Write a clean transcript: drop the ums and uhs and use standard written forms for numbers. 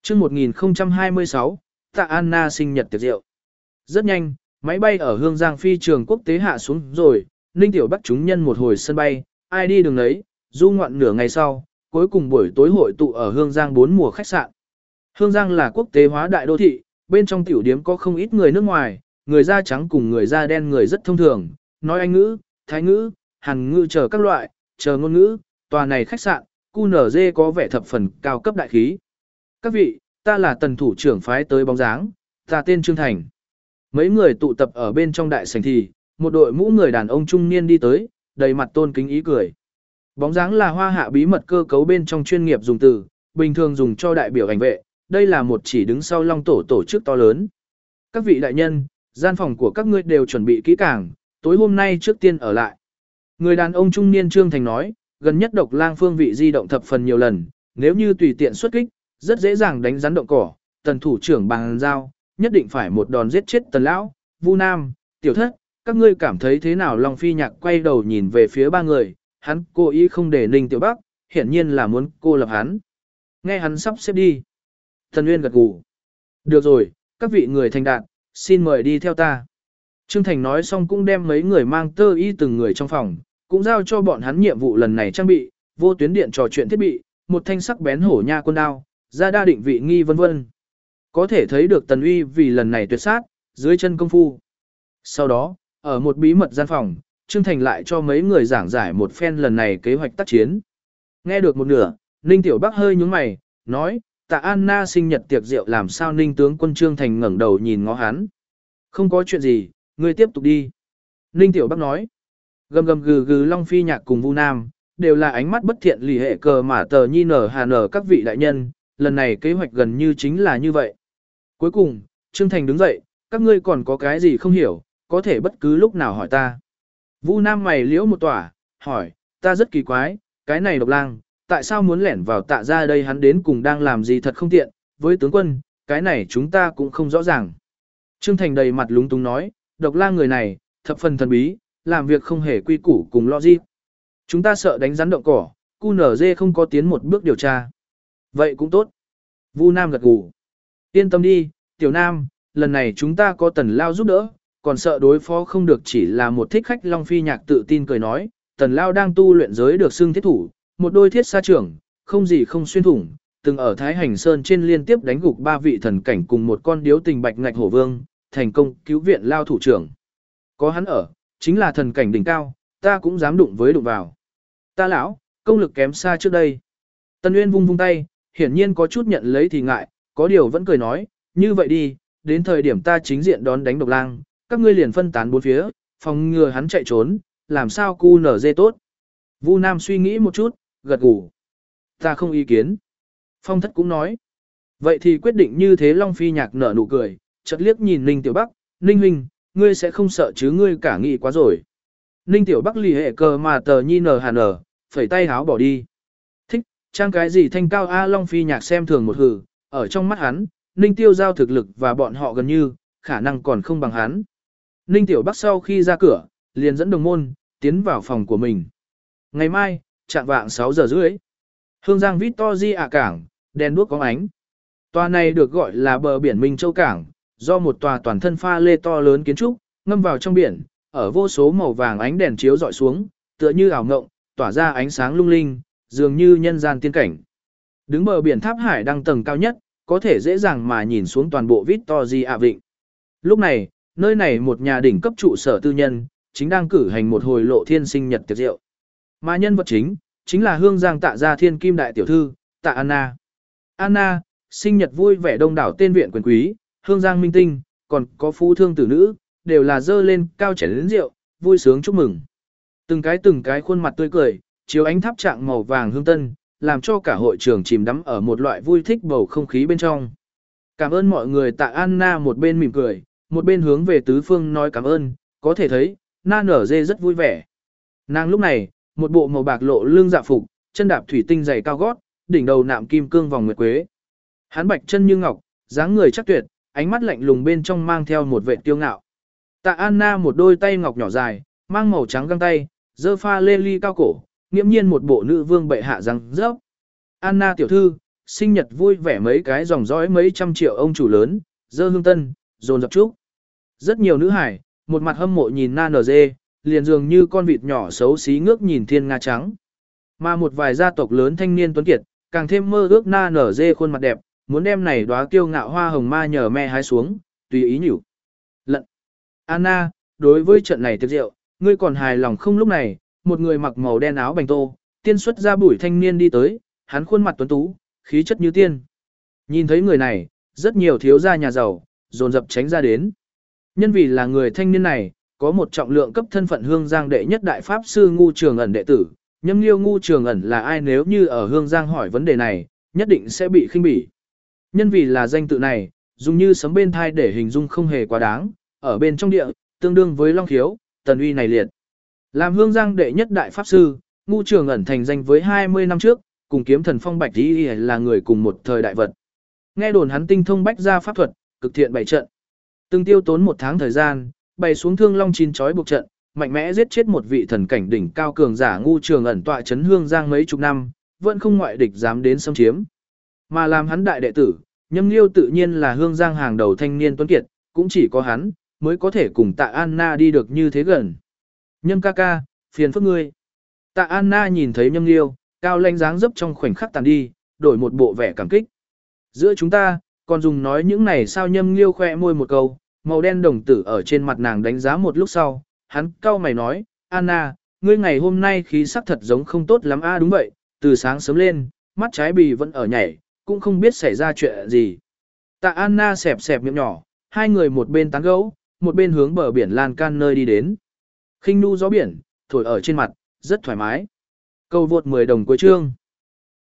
Chương 1026, Tạ Anna sinh nhật tiệc rượu. Rất nhanh, máy bay ở Hương Giang phi trường quốc tế hạ xuống rồi, Ninh Tiểu Bắc chúng nhân một hồi sân bay, ai đi đường đấy, du ngoạn nửa ngày sau, cuối cùng buổi tối hội tụ ở Hương Giang 4 mùa khách sạn. Hương Giang là quốc tế hóa đại đô thị, bên trong tiểu điếm có không ít người nước ngoài, người da trắng cùng người da đen người rất thông thường, nói Anh ngữ, Thái ngữ, Hàn ngữ chờ các loại, chờ ngôn ngữ, tòa này khách sạn, QNZ có vẻ thập phần cao cấp đại khí. Các vị, ta là tần thủ trưởng phái tới bóng dáng, ta tên Trương Thành. Mấy người tụ tập ở bên trong đại sảnh thì, một đội mũ người đàn ông trung niên đi tới, đầy mặt tôn kính ý cười. Bóng dáng là hoa hạ bí mật cơ cấu bên trong chuyên nghiệp dùng từ, bình thường dùng cho đại biểu ảnh vệ, đây là một chỉ đứng sau long tổ chức to lớn. Các vị đại nhân, gian phòng của các ngươi đều chuẩn bị kỹ càng, tối hôm nay trước tiên ở lại. Người đàn ông trung niên Trương Thành nói, gần nhất Độc Lang phương vị di động thập phần nhiều lần, nếu như tùy tiện xuất kích, rất dễ dàng đánh rắn động cỏ, tần thủ trưởng bằng giao, nhất định phải một đòn giết chết tần lão, Vu Nam, Tiểu Thất, các ngươi cảm thấy thế nào? Long Phi Nhạc quay đầu nhìn về phía ba người, hắn cố ý không để Ninh Tiểu Bắc, hiển nhiên là muốn cô lập hắn. Nghe hắn sắp xếp đi. Tần Uyên gật gù. Được rồi, các vị người thành đạt, xin mời đi theo ta. Trương Thành nói xong cũng đem mấy người mang tơ y từng người trong phòng, cũng giao cho bọn hắn nhiệm vụ lần này trang bị, vô tuyến điện trò chuyện thiết bị, một thanh sắc bén hổ nha quân đao, ra đa định vị nghi vân vân. Có thể thấy được Tần Uy vì lần này tuyệt sát, dưới chân công phu. Sau đó, ở một bí mật gian phòng, Trương Thành lại cho mấy người giảng giải một phen lần này kế hoạch tác chiến. Nghe được một nửa, Ninh Tiểu Bắc hơi nhướng mày, nói, Tạ Anna sinh nhật tiệc rượu làm sao? Ninh tướng quân Trương Thành ngẩng đầu nhìn ngó hắn. Không có chuyện gì, ngươi tiếp tục đi. Ninh Tiểu Bắc nói, gầm gầm gừ gừ Long Phi Nhạc cùng Vu Nam, đều là ánh mắt bất thiện lì hệ cờ mà tờ nhi nở hà nở các vị đại nhân, lần này kế hoạch gần như chính là như vậy. Cuối cùng, Trương Thành đứng dậy, các ngươi còn có cái gì không hiểu, có thể bất cứ lúc nào hỏi ta. Vu Nam mày liễu một tỏa, hỏi, ta rất kỳ quái, cái này Độc Lang, tại sao muốn lẻn vào Tạ ra đây? Hắn đến cùng đang làm gì thật không tiện, với tướng quân, cái này chúng ta cũng không rõ ràng. Trương Thành đầy mặt lúng túng nói, Độc Lang người này, thập phần thần bí, làm việc không hề quy củ cùng logic. Chúng ta sợ đánh rắn động cỏ, QNZ không có tiến một bước điều tra. Vậy cũng tốt. Vu Nam gật gù. Yên tâm đi, Tiểu Nam, lần này chúng ta có Tần Lao giúp đỡ, còn sợ đối phó không được. Chỉ là một thích khách. Long Phi Nhạc tự tin cười nói, Tần Lao đang tu luyện giới được xưng thiết thủ, một đôi thiết sa trưởng, không gì không xuyên thủng, từng ở Thái Hành Sơn trên liên tiếp đánh gục 3 vị thần cảnh cùng một con điếu tình bạch ngạch hổ vương, thành công cứu viện Lao thủ trưởng. Có hắn ở, chính là thần cảnh đỉnh cao, ta cũng dám đụng vào. Ta lão, công lực kém xa trước đây. Tần Uyên vung vung tay, hiển nhiên có chút nhận lấy thì ngại, có điều vẫn cười nói, như vậy đi, đến thời điểm ta chính diện đón đánh Độc Lang, các ngươi liền phân tán bốn phía, phòng ngừa hắn chạy trốn, làm sao QNZ tốt. Vu Nam suy nghĩ một chút, gật gù. Ta không ý kiến. Phong Thất cũng nói. Vậy thì quyết định như thế. Long Phi Nhạc nở nụ cười, chợt liếc nhìn Ninh Tiểu Bắc, Ninh huynh, ngươi sẽ không sợ chứ? Ngươi cả nghĩ quá rồi. Ninh Tiểu Bắc lì hệ cờ mà tờ nhi nở hà nở, phẩy tay háo bỏ đi. Thích, trang cái gì thanh cao a? Long Phi Nhạc xem thường một hừ, ở trong mắt hắn, Ninh Tiêu Giao thực lực và bọn họ gần như, khả năng còn không bằng hắn. Ninh Tiểu Bắc sau khi ra cửa, liền dẫn đồng môn, tiến vào phòng của mình. Ngày mai, chạng vạng 6 giờ rưỡi. Hương Giang Victoria cảng, đèn đuốc có ánh. Tòa này được gọi là bờ biển Minh Châu Cảng, do một tòa toàn thân pha lê to lớn kiến trúc, ngâm vào trong biển, ở vô số màu vàng ánh đèn chiếu rọi xuống, tựa như ảo ngộng, tỏa ra ánh sáng lung linh, dường như nhân gian tiên cảnh. Đứng bờ biển tháp hải đăng tầng cao nhất, có thể dễ dàng mà nhìn xuống toàn bộ Victoria Vịnh. Lúc này, nơi này một nhà đỉnh cấp trụ sở tư nhân, chính đang cử hành một hồi lộ thiên sinh nhật tiệc rượu. Mà nhân vật chính là Hương Giang Tạ gia thiên kim đại tiểu thư, Tạ Anna. Anna, sinh nhật vui vẻ, đông đảo tên viện quyền quý, Hương Giang minh tinh, còn có phú thương tử nữ, đều là dơ lên cao chén lớn rượu, vui sướng chúc mừng. Từng cái khuôn mặt tươi cười, chiếu ánh tháp trạng màu vàng hương tân, làm cho cả hội trường chìm đắm ở một loại vui thích bầu không khí bên trong. Cảm ơn mọi người. Tạ Anna một bên mỉm cười, một bên hướng về tứ phương nói cảm ơn, có thể thấy, na nở dê rất vui vẻ. Nàng lúc này, một bộ màu bạc lộ lưng dạ phục, chân đạp thủy tinh giày cao gót, đỉnh đầu nạm kim cương vòng nguyệt quế. Hắn bạch chân như ngọc, dáng người chắc tuyệt, ánh mắt lạnh lùng bên trong mang theo một vẻ kiêu ngạo. Tạ Anna một đôi tay ngọc nhỏ dài, mang màu trắng găng tay, giơ pha lê ly cao cổ, nghiễm nhiên một bộ nữ vương bệ hạ răng rớp. Anna tiểu thư, sinh nhật vui vẻ mấy cái dòng dõi mấy trăm triệu ông chủ lớn, dơ hương tân, dồn dập chúc. Rất nhiều nữ hải, một mặt hâm mộ nhìn na nở dê, liền dường như con vịt nhỏ xấu xí ngước nhìn thiên nga trắng. Mà một vài gia tộc lớn thanh niên tuấn kiệt, càng thêm mơ ước na nở dê khuôn mặt đẹp, muốn đem này đóa kiêu ngạo hoa hồng ma nhờ me hái xuống, tùy ý nhủ. Lận. Anna, đối với trận này tiệc rượu, ngươi còn hài lòng không? Lúc này, một người mặc màu đen áo bành tô, tiên xuất ra bụi thanh niên đi tới, hắn khuôn mặt tuấn tú, khí chất như tiên. Nhìn thấy người này, rất nhiều thiếu gia nhà giàu, dồn dập tránh ra đến. Nhân vì là người thanh niên này, có một trọng lượng cấp thân phận Hương Giang đệ nhất đại pháp sư Ngu Trường Ẩn đệ tử. Nhâm Liêu Ngu Trường Ẩn là ai? Nếu như ở Hương Giang hỏi vấn đề này, nhất định sẽ bị khinh bỉ. Nhân vì là danh tự này, dùng như sấm bên thai để hình dung không hề quá đáng, ở bên trong địa, tương đương với Long Khiếu, Tần Uy này liệt. Làm Hương Giang đệ nhất đại pháp sư, Ngu Trường Ẩn thành danh với 20 năm trước, cùng kiếm thần Phong Bạch Y là người cùng một thời đại vật. Nghe đồn hắn tinh thông bách gia pháp thuật, cực thiện bày trận. Từng tiêu tốn 1 tháng thời gian, bày xuống Thương Long chín chói buộc trận, mạnh mẽ giết chết một vị thần cảnh đỉnh cao cường giả. Ngu Trường Ẩn tọa trấn Hương Giang mấy chục năm, vẫn không ngoại địch dám đến xâm chiếm. Mà làm hắn đại đệ tử, Nhâm Liêu tự nhiên là Hương Giang hàng đầu thanh niên tuấn kiệt, cũng chỉ có hắn mới có thể cùng Tạ Anna đi được như thế gần. Nhâm ca ca, phiền phức ngươi. Tạ Anna nhìn thấy Nhâm Liêu, cao lãnh dáng dấp trong khoảnh khắc tàn đi, đổi một bộ vẻ cảm kích. Giữa chúng ta, còn dùng nói những này sao? Nhâm Liêu khoe môi một câu, màu đen đồng tử ở trên mặt nàng đánh giá một lúc sau, hắn cau mày nói, Anna, ngươi ngày hôm nay khí sắc thật giống không tốt lắm. Đúng vậy, từ sáng sớm lên, mắt trái bì vẫn ở nhảy, cũng không biết xảy ra chuyện gì. Tạ Anna xẹp xẹp miệng nhỏ, hai người một bên tán gẫu, một bên hướng bờ biển lan can nơi đi đến. Khinh nu gió biển, thổi ở trên mặt, rất thoải mái. Câu vượt 10 đồng cuối chương.